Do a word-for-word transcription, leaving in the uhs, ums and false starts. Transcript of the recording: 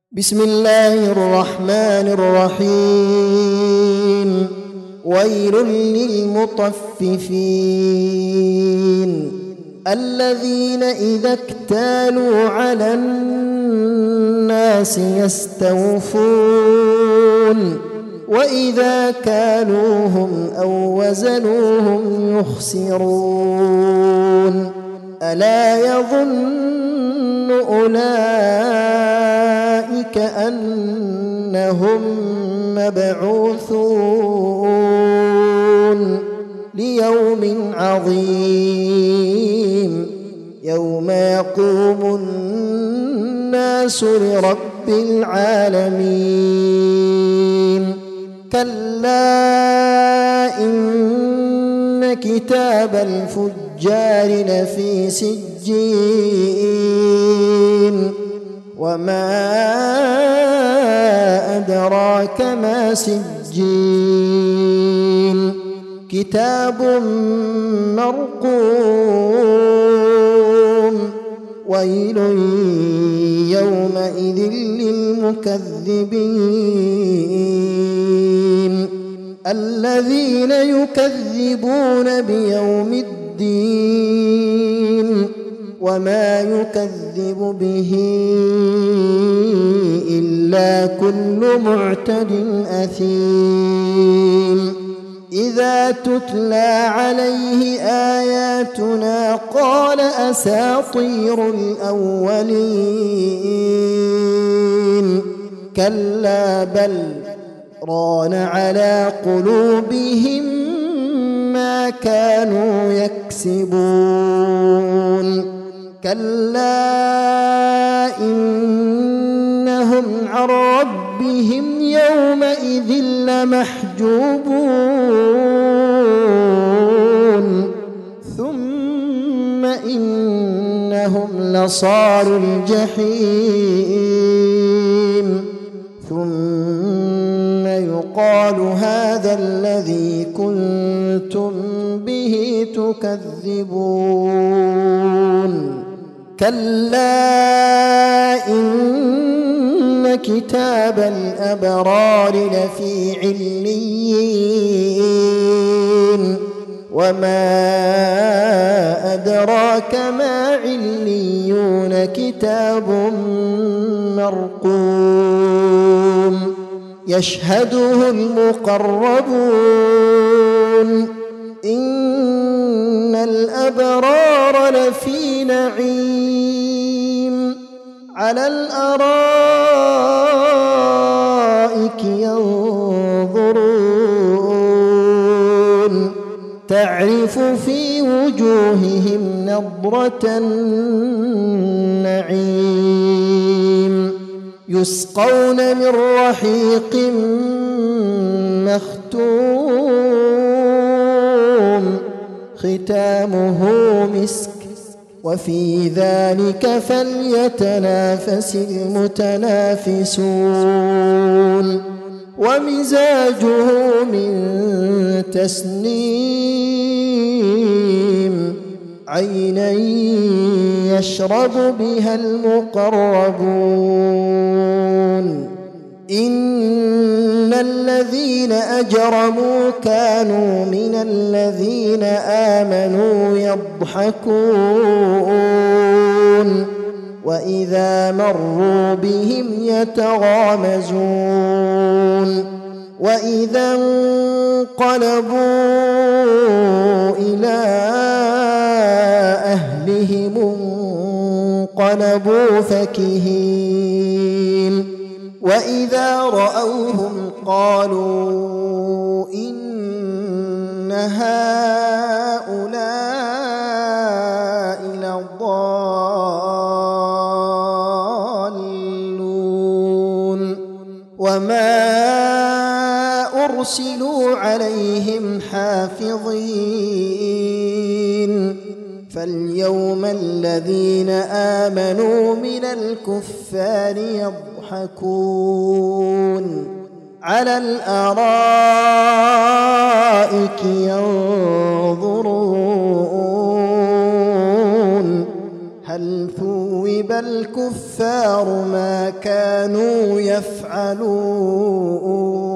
بسم الله الرحمن الرحيم. ويل للمطففين الذين إذا اكتالوا على الناس يستوفون وإذا كالوهم أو وزنوهم يخسرون. ألا يظن أولئك أنهم مبعوثون ليوم عظيم يوم يقوم الناس لرب العالمين. كلا إن كتاب الفجار لفي سجين وما أدراك ما سجين كتاب مرقوم. ويل يومئذ للمكذبين الذين يكذبون بيوم الدين وما يكذب به إلا كل معتد أثيم. إذا تتلى عليه آياتنا قال أساطير الأولين. كلا بل ران على قلوبهم ما كانوا يكسبون. كلا إنهم عن ربهم يومئذ لمحجوبون ثم إنهم لصالو الجحيم ثم يقال هذا الذي كنتم به تكذبون. كلا إن كتاب الأبرار لفي عليين وما أدراك ما عليون كتاب مرقوم يشهده المقربون. إن الأبرار لفي نعيم على الأرائك ينظرون تعرف في وجوههم نضرة النعيم يسقون من رحيق مختوم ختامه مسك وفي ذلك فليتنافس المتنافسون. ومزاجه من تسنيم عينا يشرب بها المقربون. إن الذين أجرموا كانوا من الذين آمنوا يضحكون وإذا مروا بهم يتغامزون وإذا انقلبوا إلى أهلهم انقلبوا فكهين وإذا رأوهم قالوا إن هؤلاء لضالون وما أرسلوا عليهم حافظين. فاليوم الذين آمنوا من الكفار يضحكون على الأرائك ينظرون هل ثوب الكفار ما كانوا يفعلون.